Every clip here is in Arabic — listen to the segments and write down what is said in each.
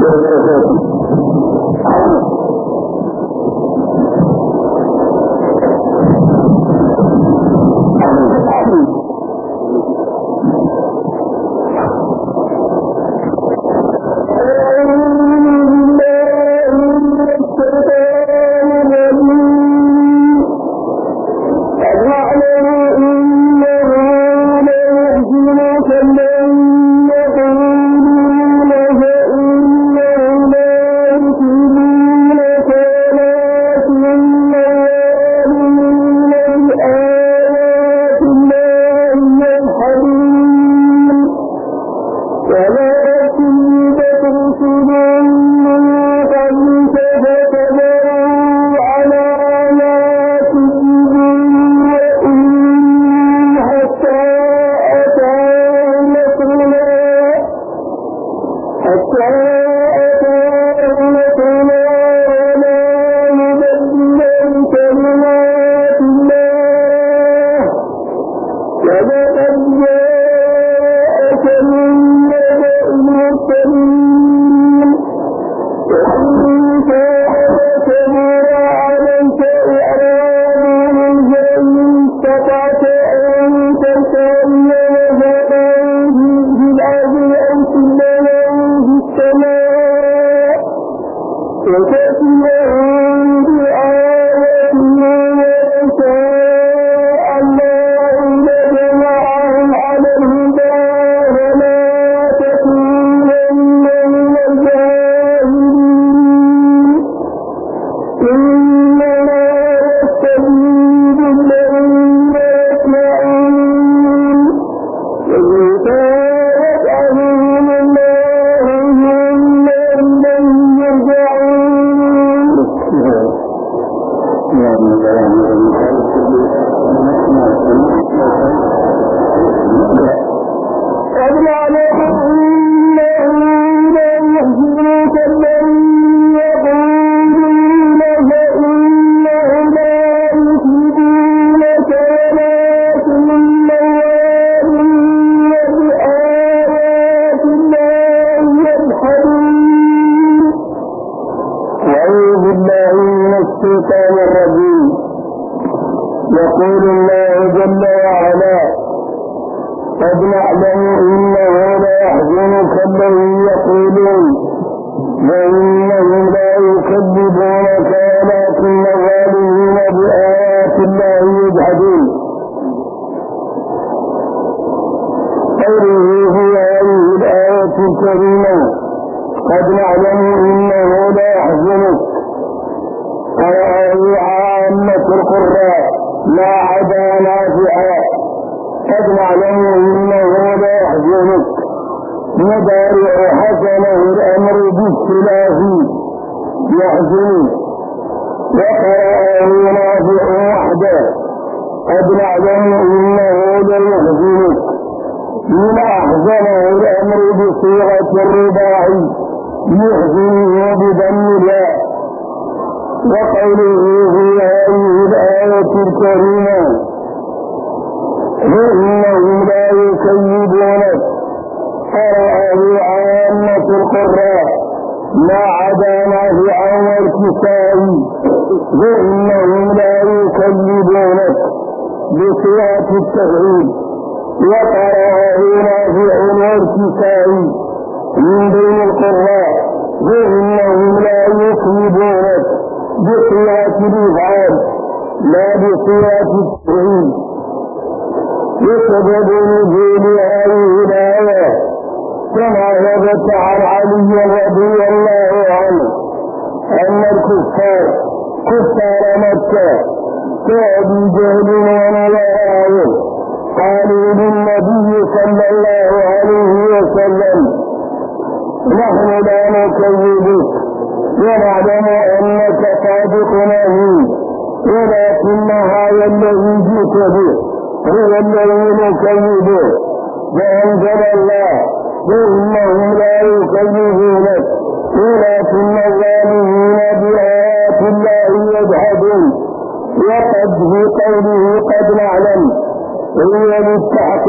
وبركاته.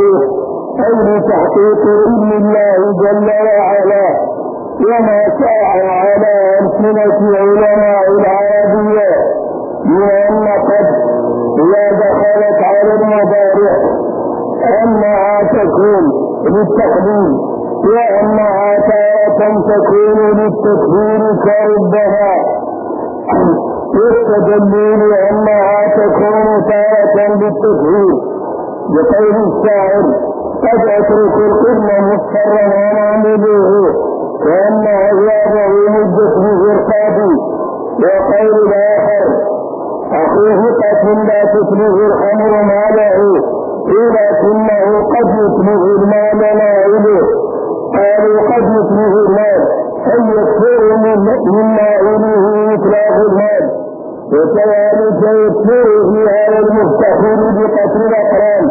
أي لتحقيق علم الله جل وعلا وما شاء بألسنة علماء العربية بأن قد إذا دخلت على المضارع أنها تكون للتقديم وأنها تارة تكون للتكبير كربها يستدل لأنها تكون تارة للتكبير بقول الشاعر قد أترك القرن مضطرا ونعمله كأن أذيابه مدت بغرقابي وقول الآخر أخوه قتل لا تفلغ الخمر ماله ولكنه قد يفلغ المال نائله قالوا قد يفلغ المال أن يكفر من نائله إطلاق المال وكذلك يكفر في هذا المفتخر بقتل الأقران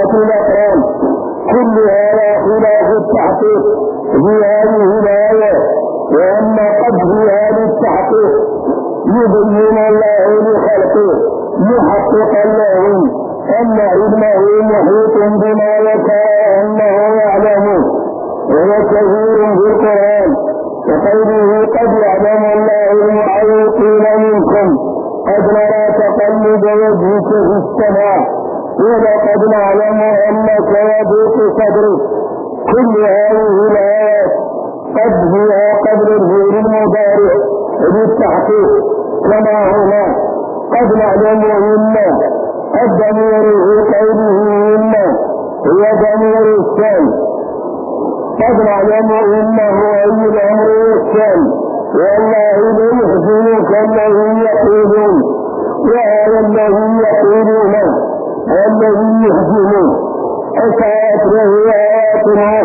كل هذا خلاف التحقيق في هذه الآية وأن قبضها للتحقيق يبين الله لخلقه محققا لهم أن علمه محيط بما يشاء أنه يعلمه وهو كثير في القرآن وقوله قد يعلم الله المعوقين منكم قد نرى تقلب وجهك في السماء ولقد نعلم أنك يضيق صدرك كل هذه الآيات قد فيها قبل الفعل المضارع للتحقيق كما هنا قد نعلم إلا الضمير في قوله إلا هو ضمير الشام قد نعلم إنه أي الأمر الشام والله لا يحزنك الذي يقولون وهذا الذي يقولون والذي يحزنون أشارت له آيات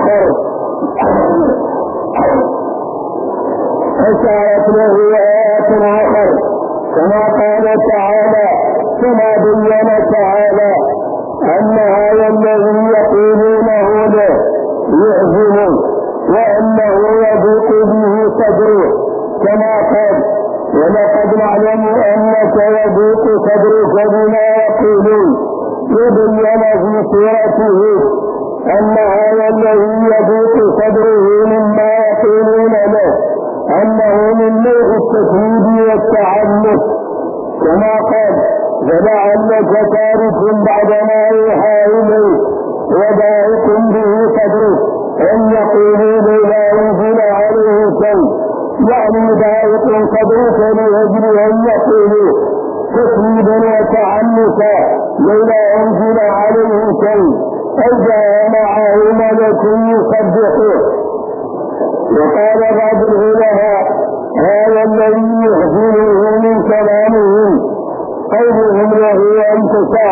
آخر كما قال تعالى كما بين تعالى أن هذا الذي يقولونه له يحزنون وأنه يضيق به صدره كما قال ولقد نعلم أنك يضيق صدرك بما يقولون وبين في سورته أن هذا الذي يضيق صدره مما يقولون له أنه من نوع التكذيب والتعنت كما قال فلعلك تارك بعد ما يوحى إليك وضائق به صدرك أن يقولوا لا ينزل عليه شيء يعني ضائق صدرك لأجل أن يقولوا تكذيبا وتعنتا لولا أنزل عليه شيء أو جاء معه ملك يصدقه. وقال بعض العلماء هذا الذي يحزنه من كلامهم قولهم له أنت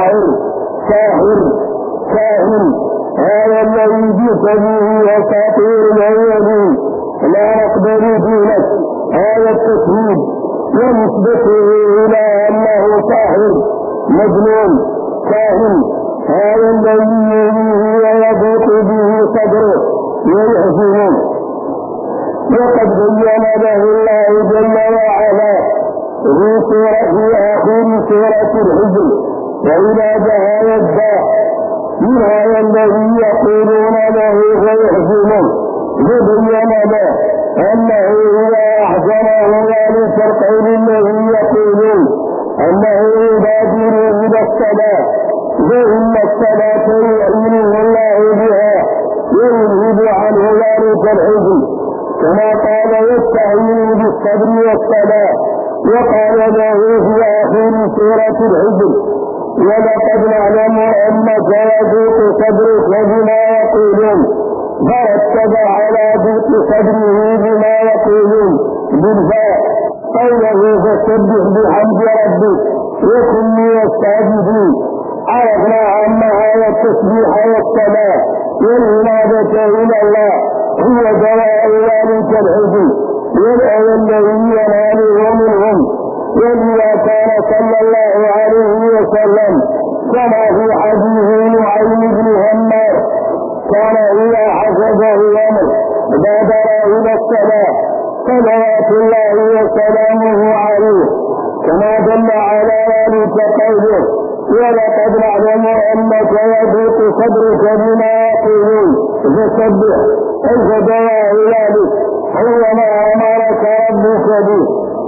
ساحر كاهن هذا الذي جئت به أساطير الأولين لا نقبل دينك هذا التكذيب ونسبته إلى أنه ساحر مجنون كاهن هذا الذي يهيه ويضيق به صدره ويحزنه. وقد بين له الله جل وعلا في آخر سورة الحجر وإذا جاء الداء من هذا الذي يقولون له ويحزنون وبين له أنه إذا أحزنه ذلك القول الذي يقولون أنه يبادر إلى الصلاة فإن الصلاة يؤمنه الله بها ويذهب عنه ذلك الحزن كما قال يستعين بالصبر والصلاة وقال له في آخر سورة الحجر ولقد نعلم أنك يضيق صدرك بما يقولون فرتب على ضيق صدره بما يقولون بالفاء قوله فسبح بحمد ربك وكن من الساجدين. عرفنا أن هذا التسبيح والصلاة والعبادة إلى الله هو دواء ذلك الحزن والأذى الذي يناله منهم. ولذا كان صلى الله عليه وسلم كما في حديث نعيم بن همار كان إذا حسبه الأمر بادر إلى الصلاة صلوات الله وسلامه عليه كما دل على ذلك قوله ولقد نعلم أنك يضيق صدرك بما يقولون فسبح أي دواء ذلك هو ما أمرك ربك به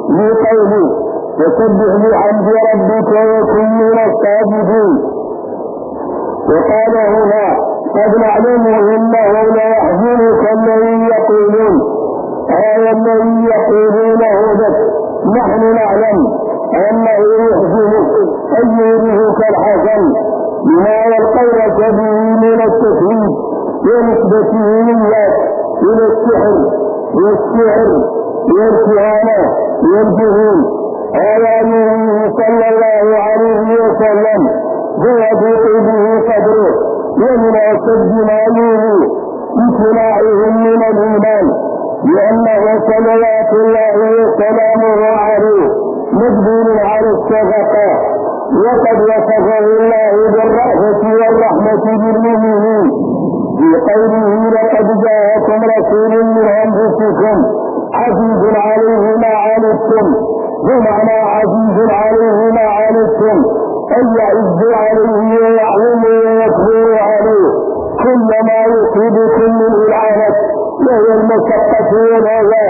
لقوله فسبح بحمد ربك وكن من الساجدين. وقال هنا قد نعلم انه ليحزنك الذي يقولون الذي يقولونه لك. نحن نعلم انه يحزنك ان يريهك الحسن بما يلقونك به من التكذيب ونسبته لله الى السحر والشعر والكهانه والجهول. آياته صلى الله عليه وسلم ويضيق به صدره ومن أشد ما يؤذي امتناعهم من الإيمان لأنه صلوات الله وسلامه عليه مجبول على الشفقة. وقد وصفه الله بالرأفة والرحمة بالمؤمنين في قوله لقد جاءكم رسول من أنفسكم عزيز عليه ما عنتم. بمعنى عزيز عليه ما عنتم أن يعز عليه ويعلم ويكبر عليه كل ما يصيبكم من العنت وهي المشقة والهوى.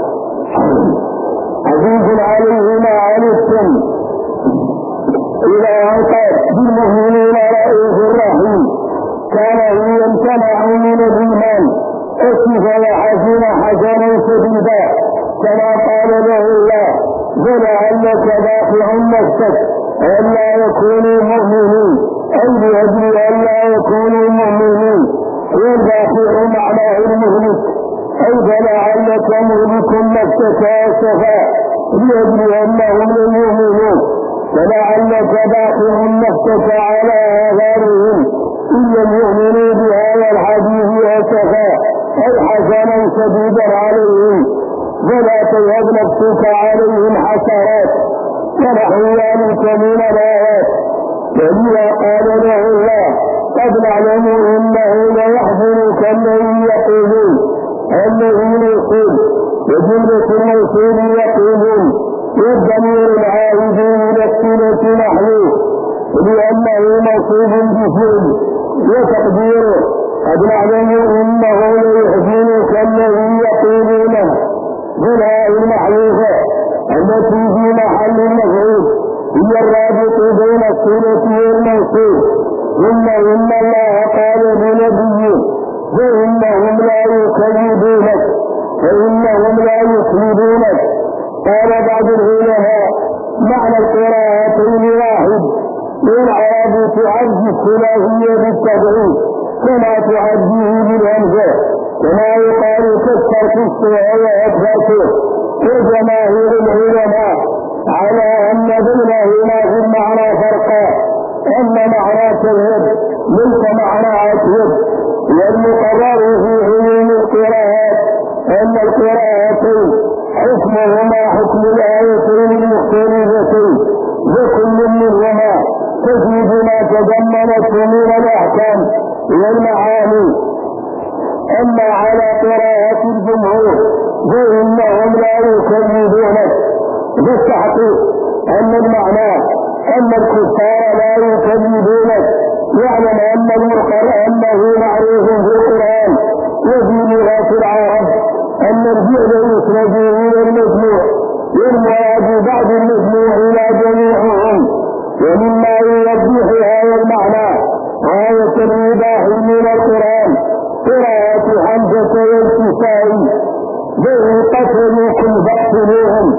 عزيز عليه ما عنتم إلى أن قال بالمؤمنين رؤوف رحيم. كان يمتنع من الإيمان أسف وحزن حزنا شديدا كما قال له الله ولعلك باخع نفسك ألا يكونوا مؤمنين أي لأجل ألا يكونوا مؤمنين. والباخع معناه المهلك أي فلعلك مهلك نفسك أسفا لأجل أنهم لم يؤمنون. فلعلك باخع نفسك على آثارهم إن لم يؤمنوا بهذا الحديث أسفا أي حزنا شديدا عليهم ولا تذهب نفسك عليهم حسرات ونحو ذلك من الآيات. فلذا قال له الله قد نعلم إنه ليحزنك الذي يقولون الذين يقول وجملة الموصول يقولون والضمير العائد إلى الصلة محذوف لأنه موصول بفعل وتقديره قد نعلم إنه ليحزنك الذي يقولونه بالهاء المحذوفة التي في محل المفعول هي الرابط بين الصلة والموصول. ثم إن الله قال لنبيه فإنهم لا يكذبونك فإنهم لا يكذبونك. قال بعض العلماء معنى القراءتين واحد والعرب تعد الثلاثية بالتبعيد كما تعديه بالهمزة كما يقال كالترك السوء وأكبرته. وجماهير العلماء على أن بينهما في المعنى فرقا أن معنى اليد ليس معنى اليد. والمقرر في علوم القراءات أن القراءتين حكمهما حكم الآيتين المختلفتين وكل منهما تجد ما تضمنته من الأحكام والمعاني. أما على قراءة الجمهور فإنهم لا يكذبونك. بالتحقيق أن المعنى أن الكفار لا يكذبونك. يعلم أن المقر أنه معروف في القرآن وفي لغات العرب أن الفعل يسند إلى المجموع والمراد بعض المجموع إلى جميعهم. ومما يوضح هذا المعنى آية الإباح من القرآن قراءة حمزة والكسائي ذي قتلوكم فاقتلوهم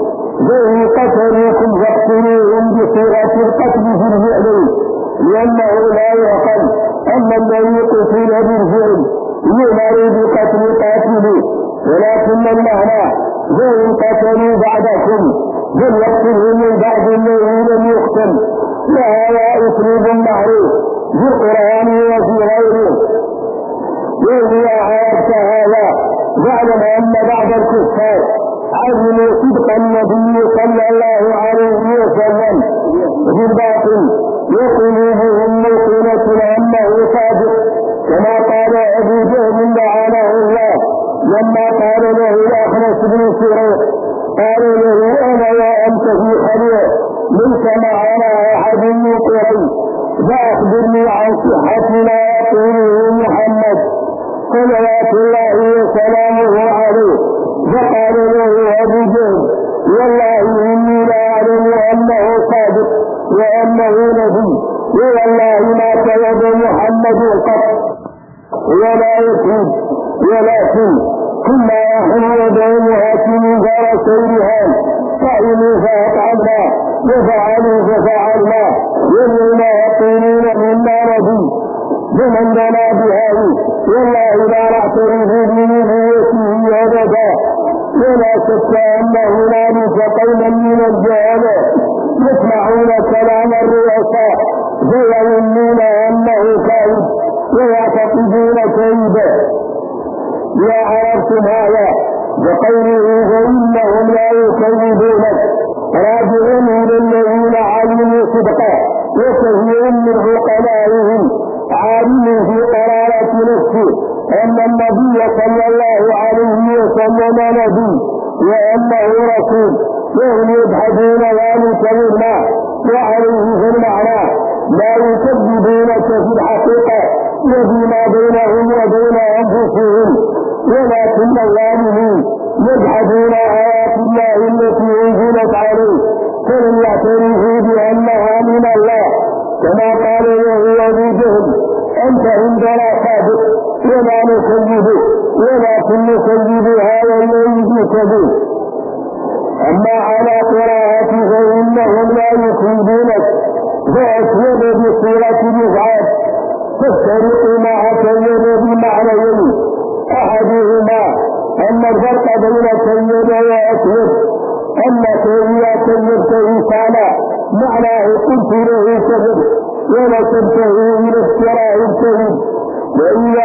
بصيغة القتل في الفعل لأنه لا يعقل أن الذي قتل بالفعل يؤمر بقتل قاتله ولكن المعنى ذي قتلوا بعدكم بل يقتلهم من بعد الذي لم يقتل. وهذا أسلوب معروف في القرآن وفي غيره. وإذا عرفت هذا فاعلم أن بعض الكفار علموا صدق النبي صلى الله عليه وسلم بالباطل وقلوبهم موقنة أنه صادق كما قال أبو جهل لعنه الله لما قال له الأخنس بن سريق قال له أنا وأنت في خلية ليس معنا أحد من قريش فأخبرني عن صحة ما يقوله محمد صلوات الله وسلامه عليه. فقال له أبو جهل والله وسيرها طعموا فأطعمنا وفعلوا ففعلنا وإنما يقولون منا نبي بمن لنا بهذه والله لا نعترف بنبوته أبدا ولا شك أن هنالك قوما من الجهلاء يسمعون كلام الرؤساء فيظنون أنه كاذب ويعتقدون كذبا. يا عرفتم هذا بقوله فإنهم لا يكذبونك راجعون إلى الذين علموا صدقا وكثير من عقلائهم عالم في قرارة نفسه أن النبي صلى الله عليه وسلم نبي وأنه رسول وهم يبحثون ذلك منا وعليه في المعنى لا يكذبونك في الحقيقة وفيما بينهم وبين أنفسهم ولكن الظالمين يجحدون آيات الله التي أنزلت عليه فلم يعترفوا بأنها من الله كما قال وهو بجهل أنت عندنا صادق وما نكذب ولكن نكذب هذا الذي يكذب. أما على قراءة فإنهم لا يكذبونك فأسود بصورة مفعال تفترق مع كذب بمعنيين أحدهما أن الفرق بين كذب وأسود أنك إذا كذبت إنسانا معناه قلت له كذب ونسبته إلى افتراء الكذب وإذا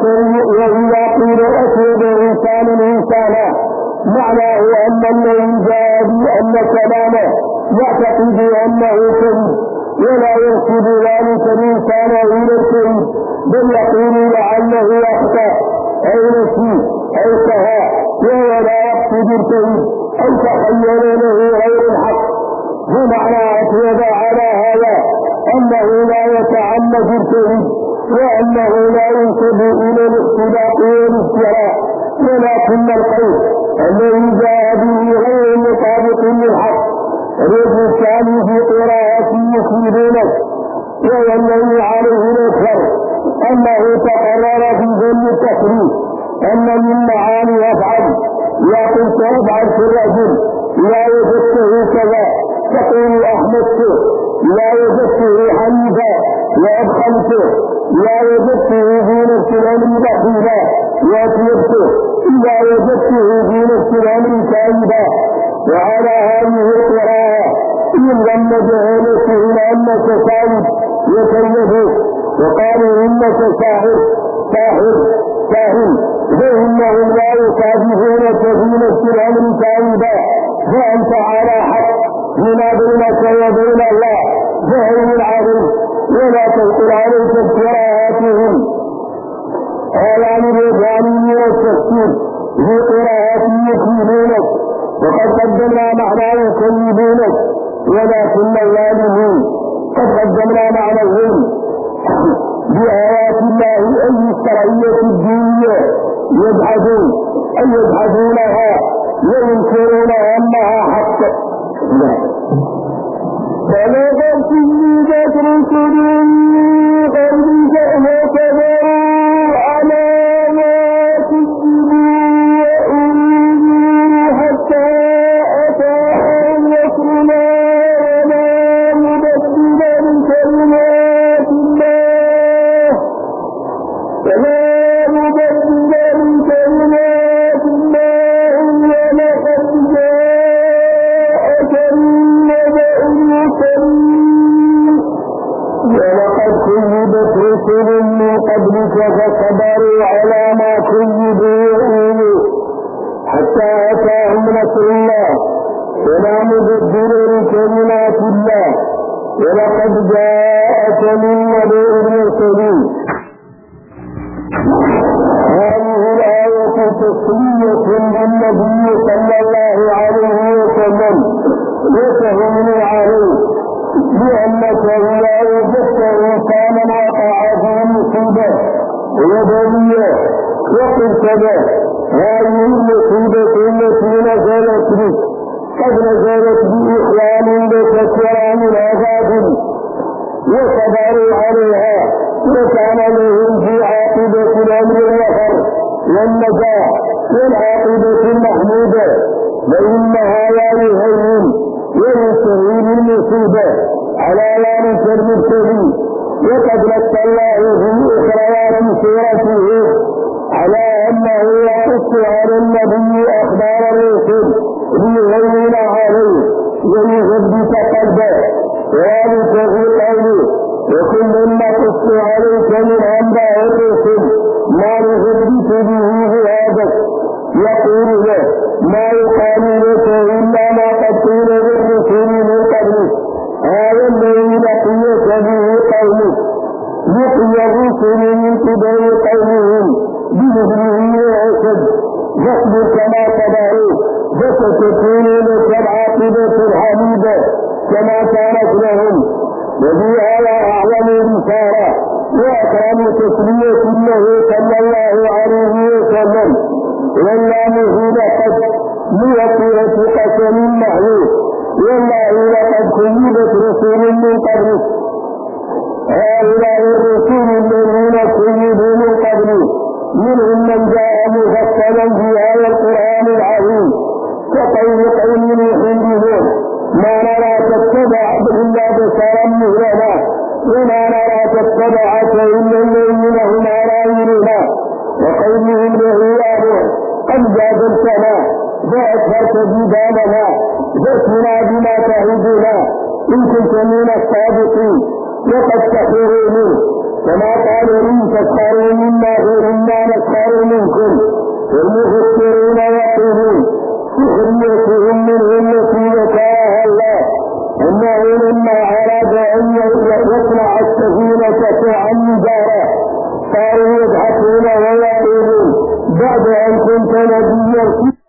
قيل أسود إنسانا معناه أن الذي جاء بأن كلامه يعتقد أنه كذب ولا ينسب ذلك الإنسان إلى الكذب بل يقول لعله أخطأ أو نسي أو سهى وهو لا يقصد الكذب أو تخيل له غير الحق. بمعنى أسود على هذا أنه لا يتعمد الكذب وأنه لا ينسب إلى الاختلاق والافتراء ولكن القول الذي جاء به غير مطابق للحق. الوجه الثاني في قراءة يكذبونك وهو الذي عليه الأكثر أنه تقرر في ذم التكليف أن من معاني أفعل لا قلت أفعل في الرجل لا وجدته كذا تقول أحمدته لا وجدته حنيفا وأدخلته لا وجدته في نفس الأمر بخيلا وأطيبته إذا وجدته في نفس الأمر كاذبا. وعلى هذه القراءة إن لم جهلته لأنك كاذب يكذبه وقالوا إنك ساحر فإنهم لا يكاذبونك في نفس الأمر كاذبا فأنت على حق فيما بينك وبين الله فهم العظيم ولا تنقل عليك قراءاتهم. قال عن الرجال من التفسير في قراءة يكذبونك وقد قدمنا معنى يكذبونك ولكن الظالمين قد قدمنا معنى الظلم بآيات الله أي الشرعية الدينية يجحدونها وينكرون أنها حق. فلقد كذبت رسل من قبلك فصبروا على ما كذبوا وأنذروا حتى أتاهم نصرنا وما مبدل لكلمات الله ولقد كذبت رسل من قبلك فصبروا على ما كذبوا وأوذوا حتى أتاهم نصر الله ولا مبدل لكلمات الله ولقد جاءك من نبأ المرسلين. هذه الآية تسلية للنبي صلى الله عليه وسلم وتهون عليه لأنك إذا وجدت إنسانا وقع في مصيبة وبلية وقلت به هذه المصيبة التي نزلت بك قد نزلت بإخوان لك من أغادر وصبروا عليها وكان لهم في عاقبة الأمر الآخر والنجاح والعاقبة المحمودة وإنها لا يهين ويستهين المصيبة على ذلك المبتدي. وقد نص الله في أخريات سورته على أنه يقص على النبي أخبار الرسل ليهين عليه ويثبت قلبه. ذلك في قوله وكل نقص عليك من أنباء الرسل ما نثبت به فؤادك. يقول له ما يقال لك إلا ما قد قيل للرسل من قبلك. هذا الذي لقيك به قومك. لقي الرسل من قبل قومهم بمثله وأشد. فاصبر كما صبروا فستكون لك العاقبة الحميدة كما كانت لهم. وفي هذا أعظم رسالة وأكرم تسلية له صلى الله عليه وسلم. والله لقد ليقية قسم معروف. والله لقد كذبت رسول من قبلك. هؤلاء الرسول الذين كذبوا من قبل منهم من جاء مفصلا في هذا القرآن العظيم كقول قوم يحبون ما نرى تتبع إلا بشرا مثلنا وما نرى تتبعك إلا الذين هم أراذلنا. وقومهم لعياذ قد جادلتنا فأكثرت جدالنا فأتنا بما تعدنا إن كنت من الصادقين. وقد سخروا منه كما قالوا إن تسخروا منا فإنا نسخر منكم. والمفسرون يقولون سخريتهم منهم التي ذكرها الله أنه لما أراد أن يصنع السفينة سعا نجارا صاروا يضحكون ويقولون بعد أن كنت نبيا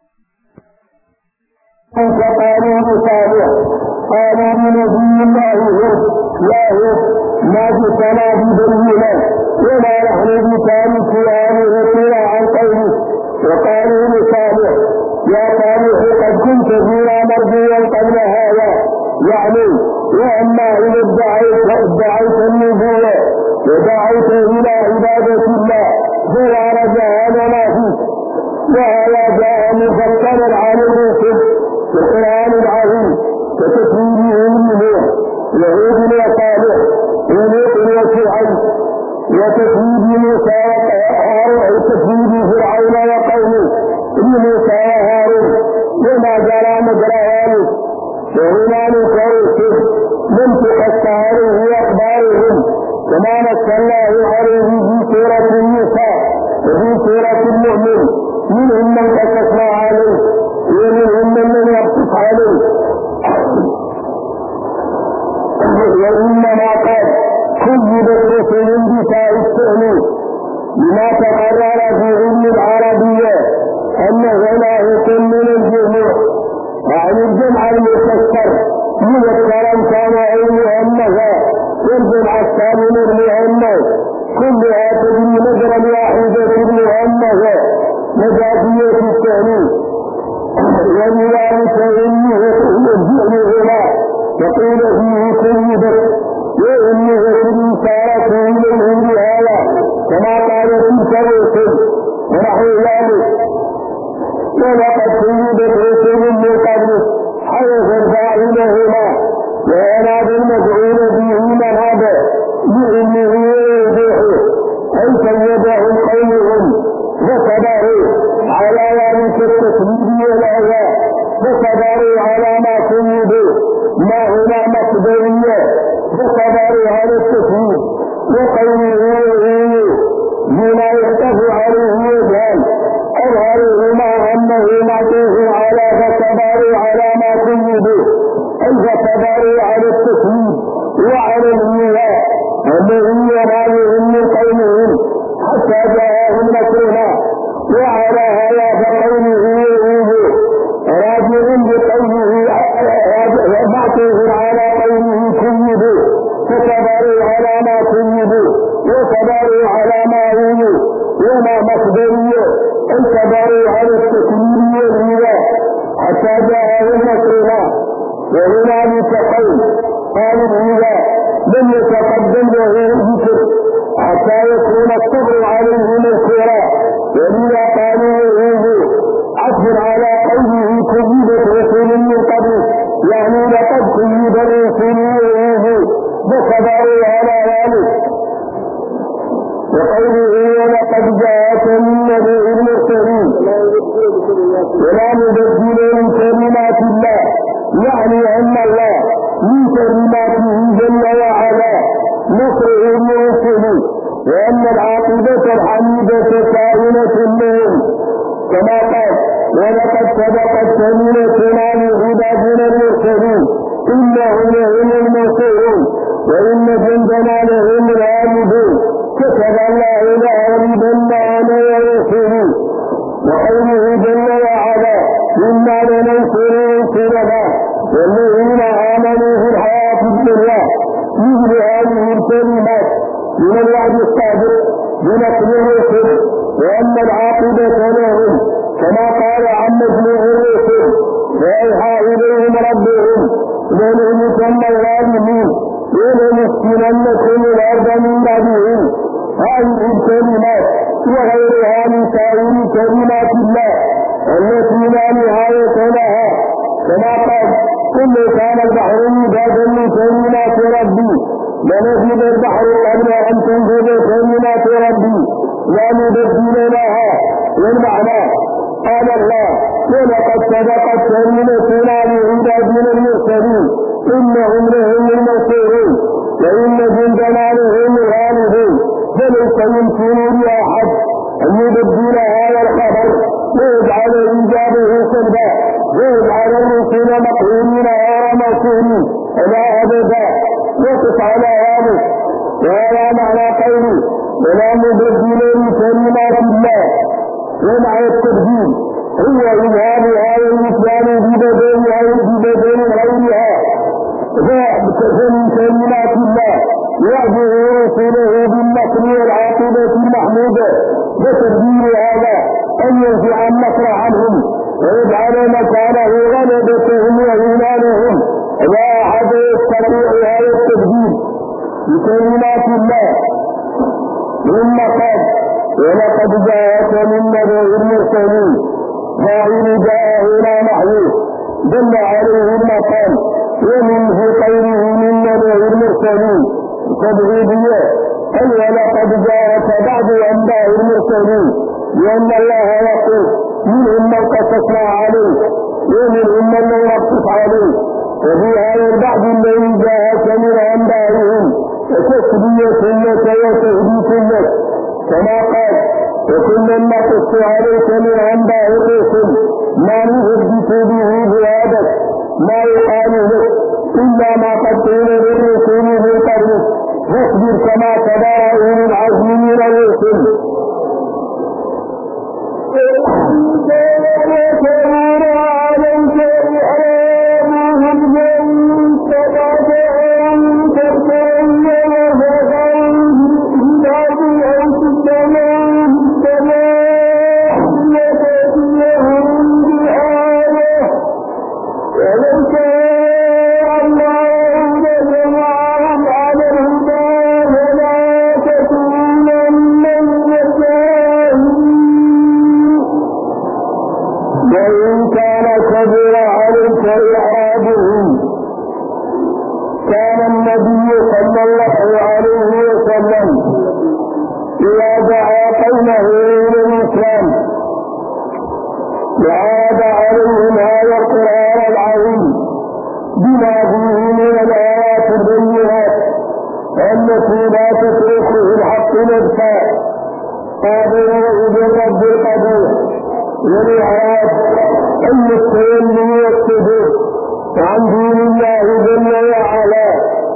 فقالوا لصالح قالوا لنبي الله هود لا هود ما جئتنا ببينة وما نحن بتارك آلهتنا عن قوله. وقالوا لصالح يا صالح قد كنت فينا مرجيا قبل هذا يعني وأما إذا ادعيت النبوة ودعيت إلى عبادة الله فلا رجاء لنا فيك. وهذا جاء مفصلا عن الرسل في القرآن العظيم كتسليمهم منه يهود وصالح ولوط وشعيب وتسليم موسى وتسليم فرعون وقومه لموسى وهارون وما جرى مجرى ذلك. وهنالك رسل منطق السهره أخبارهم كما نص الله عليه في سورة النساء وفي سورة المؤمن. منهم من قصصنا عليه ومنهم من لم يقصص عليه. وإنما قال كذبت رسل بتاء التأنيث لما تقرر في علم العربية أنه لا يكون من الجموع عن الجمع المفسر مذكرا كان أو مؤنثا والجمع الثاني المؤنث كلها تجري مجرى واحدة مؤنثة مجازية التأنيث. ولذلك إنه الجمع هنا يقول فيه كذبت وإنه الرسالة إليه بهذا كما قال تلك الرسل ونحو ذلك. ولقد كذبت رسل من قبل حيث الفاعلهما وأناد المفعول به من هذا بإنه يوضحه أي كذبهم قومهم فصبروا على ذلك التكذيب والأذى فصبروا على ما كذبوا ما هنا مقدرية فصبروا على التكذيب وقوله بما يختف عليه يجهل أظهرهما أنه معطوف على فصبروا على ما كذبوا أي فصبروا على التكذيب وعلى الإيذاء الذي ينالهم من قومهم حتى جاءهم نصرنا. وعلى هذا فقوله راجع بقوله معطوف على قوله كذبوا فصبروا على ما كذبوا وصبروا على ما هووا وما مقدرية أن صبروا على التكذيب والإيذاء حتى جاءهم نصرنا. وهنالك قول قال الإيذاء لم يتقدم له ذكر حتى يكون الصبر عليه مذكورا. ولذا قالوا عطف على قوله كذبت بينة على عبادنا المرسلين إنهم لهم المنصورون وإن جندنا لهم الغالبون كتب الله لأغلبن أنا ورسلي وقوله جل وعلا إنا لننصر رسلنا والذين آمنوا في الحياة الدنيا مثل هذه الكلمات من الوعد الصادق بنصر الرسل وأن العاقبة لهم كما قال عن مجموع الرسل وأوحى إليهم ربهم لنهلكن الظالمين ولنسكننكم الأرض من بعدهم هذه الكلمات وغيرها من سائر كلمات الله التي لا نهاية لها كما قال كل كان البحر مدادا لكلمات ربي لنفد البحر قبل أن تنفذ كلمات ربي لا مبدل لها والمعنى قال الله ولقد سبقت كلمتنا لعبادنا المرسلين إنهم لهم المنصورون وإن جندنا لهم الغالبون فليس يمكن لأحد أن يبدل هذا الخبر ويجعل إيجابه سلبا ويجعل الرسل مقهورين غير موصولين إلى أبدا وقف على هذا وهذا معنى قوله ولا مبدل لكلمات الله ومع التبديل هو إذهاب هذا الإسلام ببدل غيرها فمن كلمات الله يعجز رسوله بالنصر والعاقبة المحمودة وتبديل هذا أن ينزع النصر عنهم ويجعل مكانه غلبتهم وإيمانهم لا أحد يستطيع هذا التبديل بكلمات الله ثم قال ولقد جاءك من نبأ المرسلين فاعل جاء إلى محيط دل عليه المقام ومنه قوله من نبأ المرسلين تبعيدية أي ولقد جاءك بعض أنباء المرسلين لأن الله يقول منهم من قصصنا عليه ومنهم من لم نقصص عليه وفي هذا البعض الذي جاءك من أنبائهم وتسبية لك وتهديك لك كما قال وكنا نقص عليك من أنباء الرسل ما نثبت به فؤادك ما يقال لك إلا ما قد قيل للرسل من قبلك فاصبر كما صبر أولو العزم من الرسل وعاد عليهم هذا القرآن العظيم بما فيه من الآيات البينات التي لا تترك الحق نفسا قادروا برب القدير والإعراض أن التولي والسجود عن دين الله جل وعلا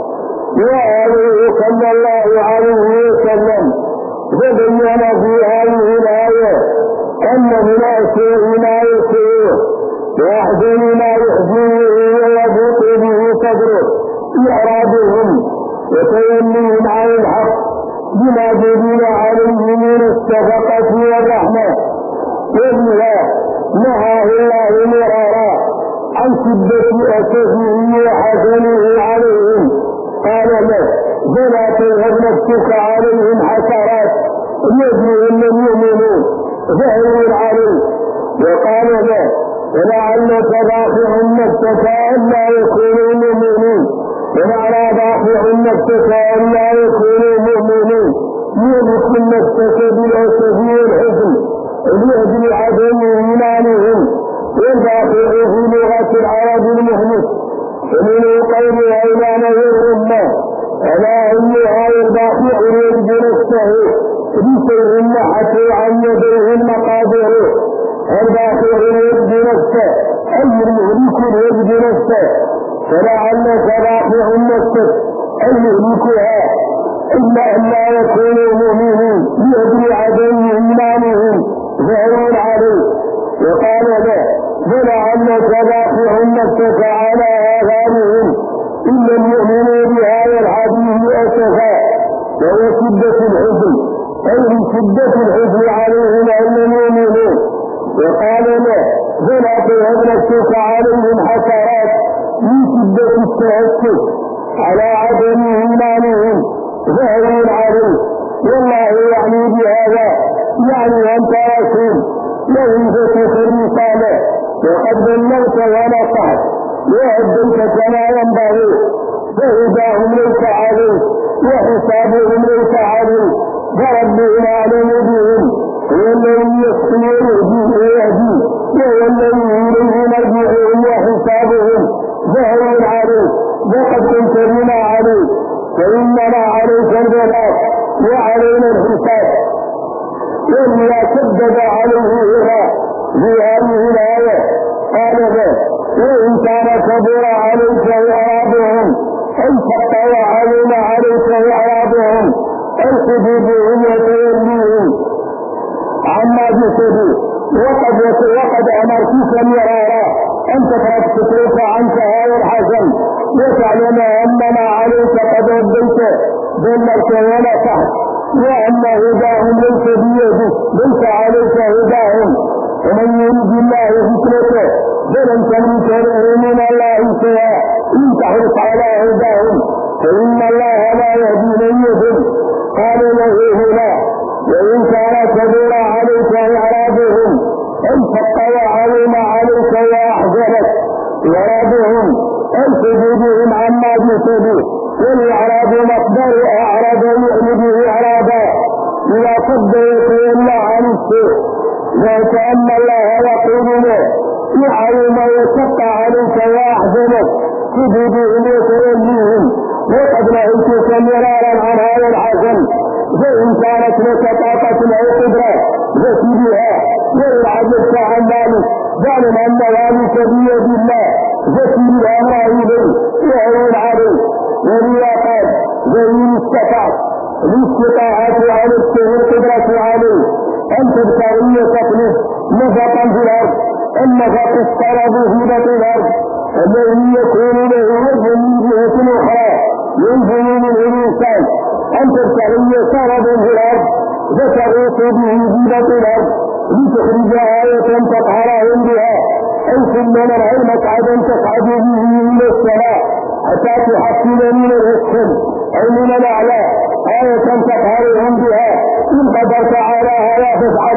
وآله صلى الله عليه وسلم فبين في هذه الآية أن من أسوء ما يسوء وأحسن ما يحزنه ويضيق به صدره إعراضهم وتوليهم عن الحق بما دل عليه من الشفقة والرحمة وبها نهاه الله مرارا عن شدة أسفه وحزنه عليهم قال له فلا تذهب نفسك عليهم حسرات يجري من يؤمنون ظهر عليه وقال له ولعلك باخع نفسك ألا يكونوا مؤمنين ومعنى باخع نفسك ألا يكونوا مؤمنين يهلك نفسك بالأسف والحزن ليجري عدم إيمانهم والباخع في لغة العرب المهلك ومن قول أيمان الأمة ألا أيها الباخع يجري نفسه بشيء نحت عن يديه المقادير الباخع يجري نفسه أمر بيته فلعلك باقع نفسك أن يهلكها إلا أن لا يكونوا مؤمنين لأجل عدم إيمانهم ظاهر عليه. وقال له فلعلك باقع نفسك على آثارهم إن لم يؤمنوا بهذا الحديث أسفا. وهو شدة الحزن أي شدة الحزن عليهم أن لم يؤمنوا. وقال له فلا تذهب نفسك عليهم حسرات من شدة التأسف على عدم إيمانهم ظاهر عليه. والله يعني بهذا يعني أنت رسول وإنزتك الرسالة وقد بلغت ونصحت وأديت كما ينبغي فهداهم ليس عليه وحسابهم ليس عليه فربهم أعلم بهم هو الذي يحيي ويهدي وهو الذي إليه مرجعهم وحسابهم ظاهر عليه وقد كنت بنا عليه فإنما عليك البلاغ وعلينا الحساب. وإذا شدد عليه هنا في هذه الآية قال له وإن كان كبر عليك إعراضهم أي تقوى علينا عليك إعراضهم أي حدودهم وتوليهم عما بسبيل وقد أمرتك مرارا أن تترك فكرك عنك هذا الحسن وتعلم أننا عليك قد وديت ذلك ولا تحت وأن هداهم ليس بيدك ليس عليك هداهم. ومن يريد الله فتنته فلن تملك له من الله شيئا إن تحرص على هداهم فإن الله لا يهدي من يضل. قال له هنا وإن كان كبر عليك إعراضهم أن تقوى علم عليك وأحزنك إعراضهم أن حدودهم عما بسبيل والإعراض مصدر أعرض يؤمن به إعراضا إذا صد يتولى عن الشيء وكأن الله يقول له يعلم ويشق عليك وأحزنك حدودهم وتوليهم. وقد نهيتك مرارا عن هذا الحسن فإن كانت لك طاقة أو قدرة فسيبها وإن عجزت عن ذلك فاعلم أن ذلك بيد الله فسيب الأمر إليه وهون عليه. ولذا قال فإن استطعت الاستطاعة على القدرة عليه أن تبتغي تقلب نفقا في الأرض النفق الطلب هبة الأرض الذي يكون له وجه من جهة أخرى ينزل منه الإنسان أن تبتغي طلب في الأرض فتغوص به هبة الأرض لتخرج آية تقهرهم بها أي ثم العلم عدم تصعد به إلى السماء حتى تحصل من الرسل أو من الأعلى آية تقهرهم بها إن قدرت على هذا فافعل.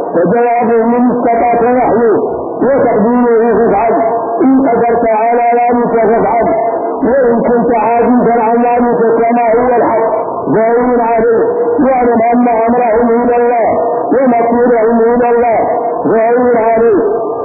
فجوابه من استطعت نحوه وتقديمه فافعل إن قدرت على ذلك فافعل. وإن كنت عاجزا عن ذلك كما هو الحق ظاهر عليه واعلم أن أمرهم إلى الله ومكيرهم إلى الله ظاهر عليه.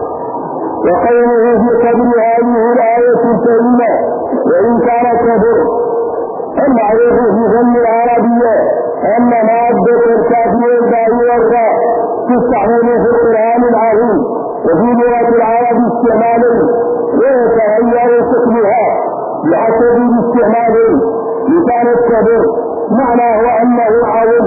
وقوله في قبل هذه الآية الكريمة وإن كان كبر المعروف في فن العربية أن مادة الكافر الباء والراء تستعمل في القرآن العظيم وفي لغة العرب استعمالا ويتغير شكلها بحسب الاستعمال. لسان الكبر معناه أنه عظيم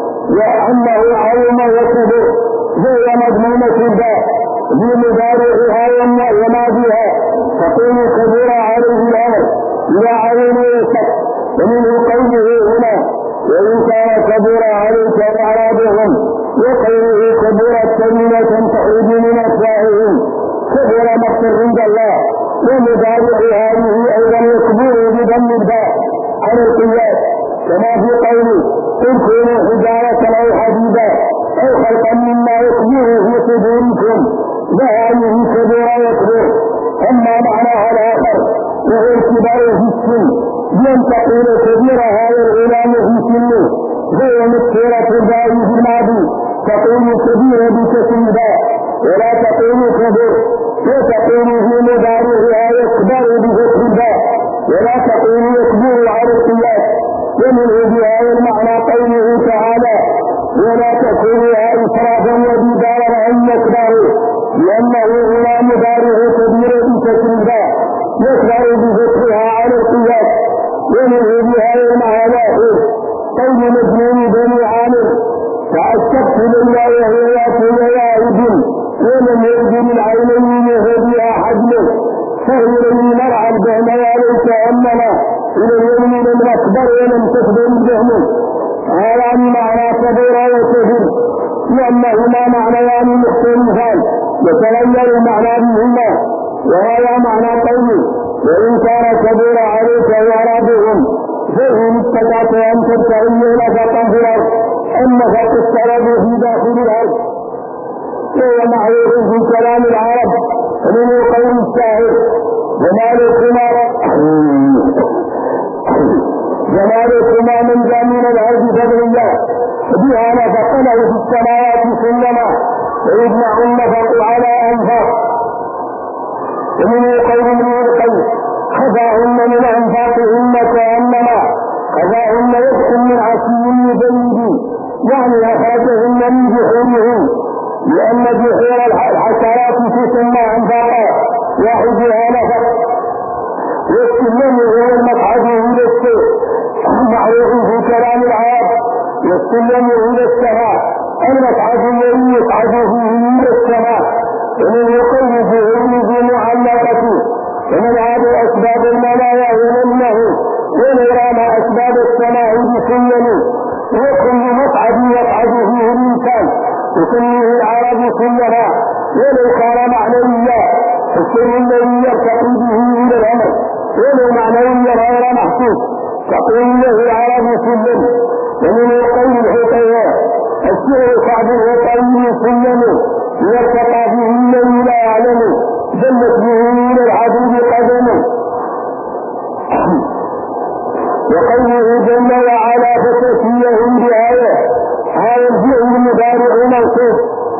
وكبر وهي مضمونة الباء بمضارعها وماضيها تقول كبر عليه الأمر إلى عظيم يسك. ومنه قوله هنا وإن كان كبر عليك إعراضهم وقوله كبرت كلمة تخرج من أفواههم كبر مقتا عند الله. ومضارع هذه أيضا يكبر بضم الباء على القياس كما في قوله إن كونوا حجارة أو حديدا أو خلقا مما يكبر في صدوركم فهذه كبر يكبر. أما معناها الآخر وهو الكبار في السن بأن تقول كبير هذا الغلام في سنه هو مكثرة الباء في الماضي تقول كبير بكسر باء ولا تقول كبر وتقول في مضارعها يكبر بفتح الباء ولا تقول يكبر على القياس. ومنه بهذا المعنى قوله تعالى ولا تكونوا إسرافا وبدارا أن يكبروا لأنه هنا مضارع كبير بكسر الباء إليه مرعى البهم وليس أننا إلى اليمين من أكبر ولم تكبر البهم. هذا معنى كبير وكبير لأنهما معنيان مختلفان يتغير المعنى بهما، وهذا معنى قوله وإن كان كبير عليك وأرادهم فإن استطعت أن تبتغي نفقا في الأرض أنك تسترد في داخل الأرض. وهو معروف في كلام العرب من قول الشاعر جمالكما من جميل الأرض فضليا بها نفقنا في السماوات سلما ويجمع النفق على أنفاق. ومن قول ابن القيم خفاهن من أنفاقهن كأنما خفاهن يدخل من عشي يبيد، يعني أخرجهن من جحورهم، لأن جحور الحشرات تسمى أنفاقا واحدها نفق. والسلم هو المقعد إلى السيف معروف في كلام العرب، والسلم إلى السماء المقعد الذي يقعد فيه إلى السماء. ومن يقول في علمه معلقته ومن هذه أسباب الملايا ونمه ونرام أسباب السماء بسلم، وكل مقعد يقعد فيه الإنسان يسميه العرب سلما ولو كان معنويا، السر الذي يرتقي به إلى الأمر ولو معنويا غير محسوس تقول له العرب سلم. ومن القول الحكاية السر صعب وطويل سلم يرتقى به الذي لا يعلم جلت به إلى العدو قدمه. وقوله جل وعلا فتسيهم بآية هذا الفعل المضارع موصوف.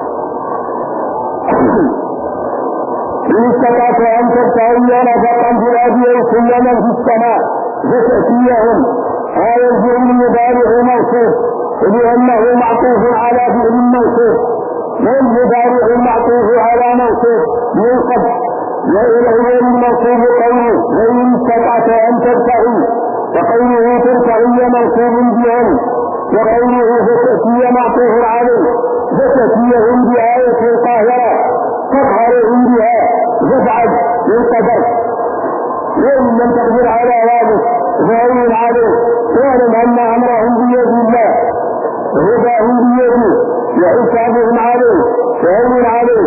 إن استطعت أن تبتغي نفقا في الأرض أو سلما في السماء فتأتيهم هذا الفعل المضارع موصوف، لأنه معطوف على فعل موصوف، والمضارع المعطوف على موصوف ينقض. وإليه الموصوف قوله وإن استطعت أن تبتغي، وقوله تبتغي موصوف بهم، وقوله فتأتي معطوف عليه فتأتيهم بآية قاهرة تظهرهم بها يفعل ينقدر. وإن لم تقدر على ذلك فهون عليه واعلم أن أمرهم بيد الله وهداهم بيده وحسابهم عليه فهون عليه.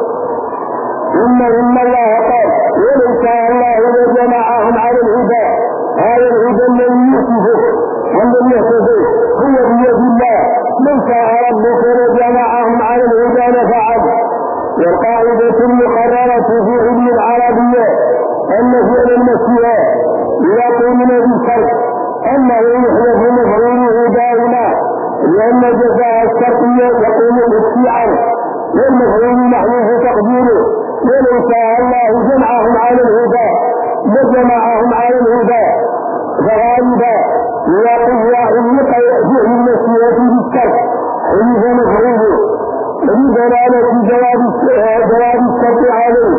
إن الله قال ولو شاء الله لجمعهم على الهدى، هذا الهدى الذي يوصفه والذي يهتديه هو بيد الله، من شاء ربك لجمعهم على الهدى لفعل. والقاعدة المقررة في علم العربية أن فعل المسيح إذا قيل بالشرط أنه يحدث مفعوله دائما، لأن جزاء الشرطية يقوم بالشعر والمفعول محذوف تقديره ولو شاء الله جمعهم على الهدى لجمعهم على الهدى. فغالبا يقول واحد فعل المسيح بالشرط حديث مفعوله بدلالة جواب الشرط عليه،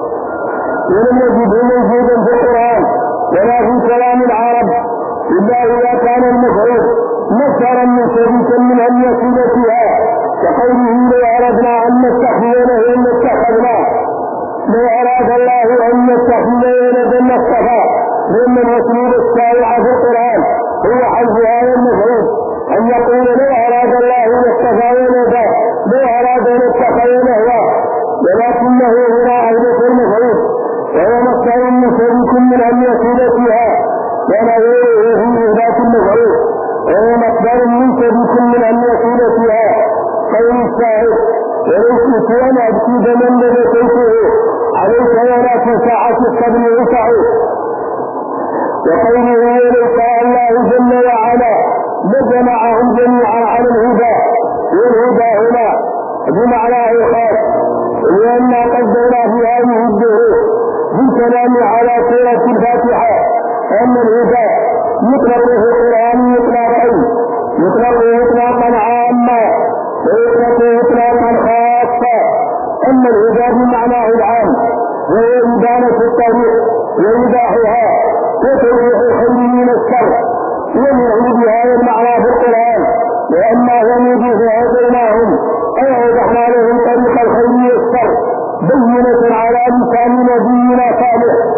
ولم يجده موجودا في القرآن ولا في كلام العرب إلا إذا كان المفعول مصدرا من شريك من أمثلتها، كقوله لو أردنا أن نستحيي ولدا لاتخذناه. لو أراد الله أن يستحيي ولدا لاصطفاه، لأن الأسلوب الشائع في القرآن هو حذف هذا المفعول، أن يقول لو أراد الله لاصطفى ولدا، لو أراد أن يتخذ ولدا، ولكنه هنا أهدف المفعول وهو مصدر من شريك من أمثلتها ونظيره في إهداف المفعول وهو مصدر من شريك من أمثلتها. قول الشاعر وليس أنا أبكي دما لبكيته عليك ولا في ساعة الصبر وسعه. وقوله وليس الله جل وعلا لجمعهم جميعا على الهدى، والهدى هنا بمعناه خاص، لأننا قدرنا في هذه الدروس بالكلام على سورة الفاتحة أن الهدى يطلق في القرآن إطلاقين، يطلق إطلاقا عاما ويطلق إطلاقا خاصا. أما الهدى بمعناه العام وهو إبانة الطريق وإيضاحها وتوضيح الخير من الشر، ونعود بهذا المعنى في القرآن لأنه يميز هديناهم أي أوضحنا لهم طريق الخير والشر بينة على لسان نبينا صالح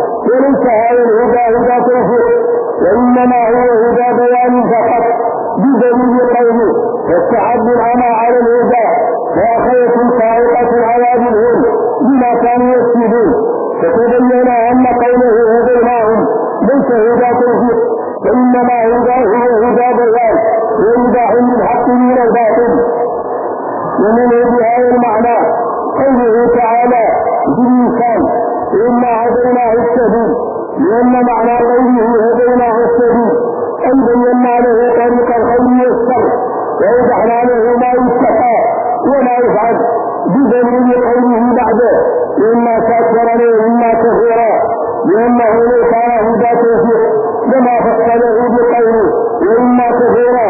هدى توفيق، وإنما هو هدى بيان فقط بدليل قوله واستحب العمى على الهدى فأخذت صاعقة العذاب الهول بما كانوا يكسبون. فتبين أن قوله هديناهم ليس هدى توفيق، وإنما هداه هو هدى بيان وإيضاح للحق من الباطل. ومنه بهذا المعنى قوله تعالى بالإنسان إنا هديناه السبيل، لأن معنى قوله هديناه السبيل أن بينا له طريق الخير والشر ووضحنا له ما يستطاع وما يفعل بدليل قوله بعده إما شاكرا وإما كفورا، لأنه ليس هدى توفيق كما فصله بقوله وإما كفورا.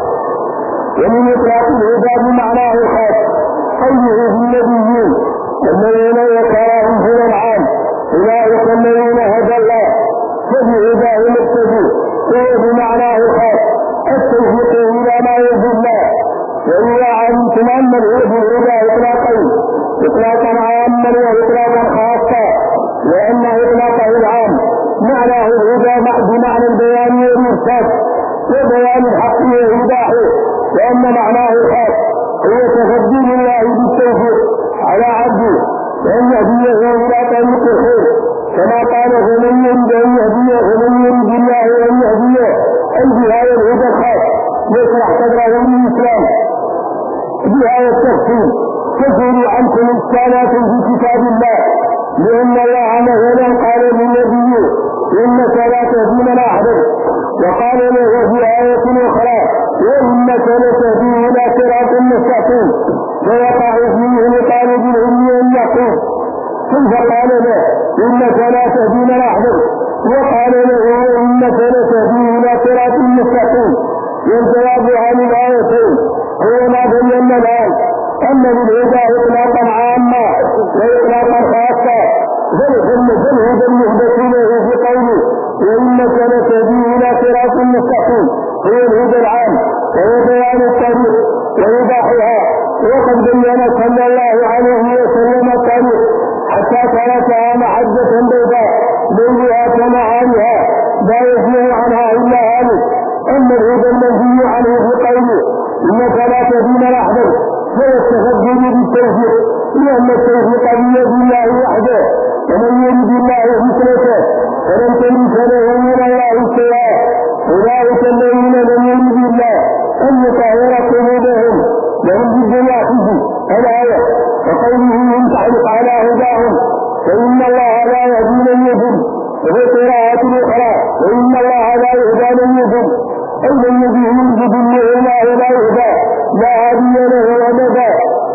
ومن إطلاق الهدى بمعناه الخاص قوله في النبيين الذين يقراهم في الأنعام أولئك الذين هدى الله فبهداه مقتدي، وهو بمعناه الخاص التوفيق إلى ما يرضي الله. وإذا علمتم أن الهدى إطلاقين إطلاقا عاما وإطلاقا خاصا، لأن إطلاقه العام معناه الهدى بمعنى البيان والإرشاد وبيان الحق وإيضاحه، وأن معناه الخاص هو تفضيل الله بالتوفيق على عبده وأن يهديه إلى طريق الخير، كما قال فمن يريد أن يهديه فمن يريد الله أن يهديه أي بهذا الهدى الخاص يشرح صدره للإسلام. بهذا التفصيل تزول عنكم إشكالات في كتاب الله، لأن الله مثلا قال للنبي إنك لا تهدي من أحببت، وقال له في آية أخرى وإنك لتهدي إلى صراط مستقيم، فيقع فيه لطالب العلم أن يقول كيف قال له إنك لا تهدي من أحببت وقال له إنك لتهدي إلى صراط مستقيم؟ والجواب عن الآيتين هو ما بينا الآن أن للهدى إطلاقا عاما وإطلاقا خاصا، فالهدى المهدى له في قوله وإنك لتهدي إلى صراط مستقيم هو الهدى العام وهو بيان الطريق وإيضاحها، وقد بين صلى الله عليه وسلم الطريق حتى تركها محجة بيضاء ليلها كنهارها لا يزيغ عنها إلا هالك. أما الهدى المنهي عنه في قوله إنك لا تهدي من أحببت فهو التفضل بالتوفيق، لأن التوفيق بيد الله وحده، ومن يريد الله فتنته فلن تملك له من الله شيئا. أولئك الذين لم يريد الله أن يطهر قلوبهم لهم بالدنيا خزي الآية، وقوله إن تحرص على هداهم فإن الله لا يهدي من يضل، وفي قراءة أخرى وإن الله لا يهدى من يضل أي من يضل الله لا يهدى لا هادي له أبدا.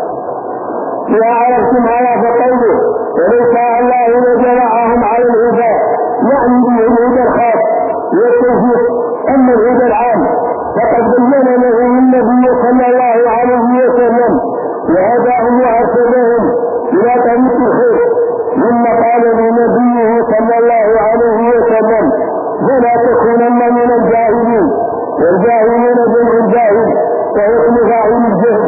إذا عرفتم هذا فقوله وليس الله لجمعهم على الهدى يعني به الهدى الخاص والتوفيق. أما الهدى العام فقد بين له النبي صلى الله عليه وسلم وهداهم وأرشدهم إلى طريق الخير، ثم قال لنبيه صلى الله عليه وسلم ولا تكونن من الجاهلين، والجاهلين جمع الجاهل واسم فاعل الجهل.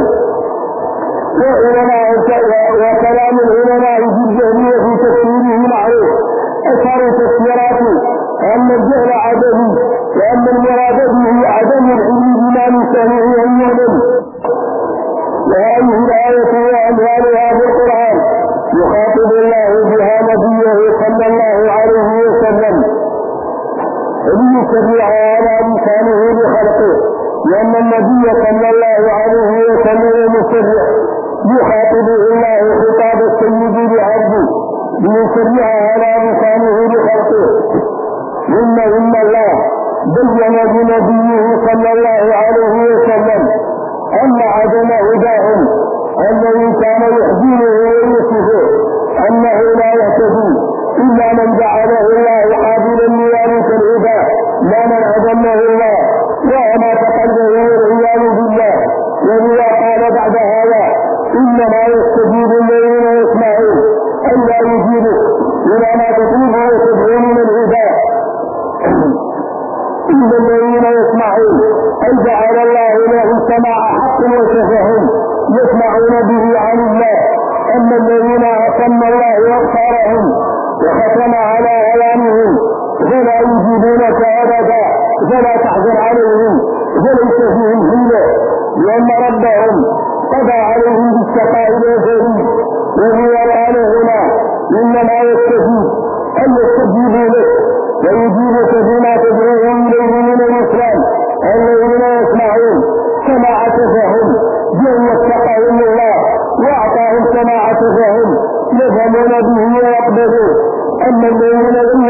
وكلام العلماء في الجهل وفي تفسيره معروف، أشهر تفسيراته أن الجهل عدمي، وأن المراد به عدم العلم بما لسانه أن يعلم. وهذه الآية وأمثالها في القرآن يخاطب الله بها نبيه صلى الله عليه وسلم ليشرعها على لسانه بخلقه، لأن النبي صلى الله عليه وسلم مشرع يخاطبه الله خطاب السيد بعبده ليشرعها على لسانه بخلقه. ثم إن الله بين بنبيه صلى الله عليه وسلم أن عدم هداهم الذي كان يحزنه ويوصفه أنه لا يهتدي إلا من جعله الله قابلا لذلك الهدى لا من أضله الله وما تقلده والعياذ بالله. ولذا قال بعد هذا إنما يستجيب الذين يسمعون أي لا يجيبوا إلى ما تطلبه وتدعو من الهدى إلا الذين يسمعون أي جعل الله له سماع حق وتفهم يسمعون به عن الله. أما الذين أصم الله أبصارهم وختم على أعينهم ولا يجيبونك أبدا فلا تحزن عليهم فليس فيهم حيلة لأن ربهم قضى عليهم بالشقاء الأبدي وهو الآن هنا إنما يستجيب أن يستجيبوا له ويجيبك بما تدعوهم إليه من الإسلام الذين يسمعون سماعة فهم بأن يتقون الله وأعطاهم سماعة فهم يفهمون به ويقبلون أما الذين لم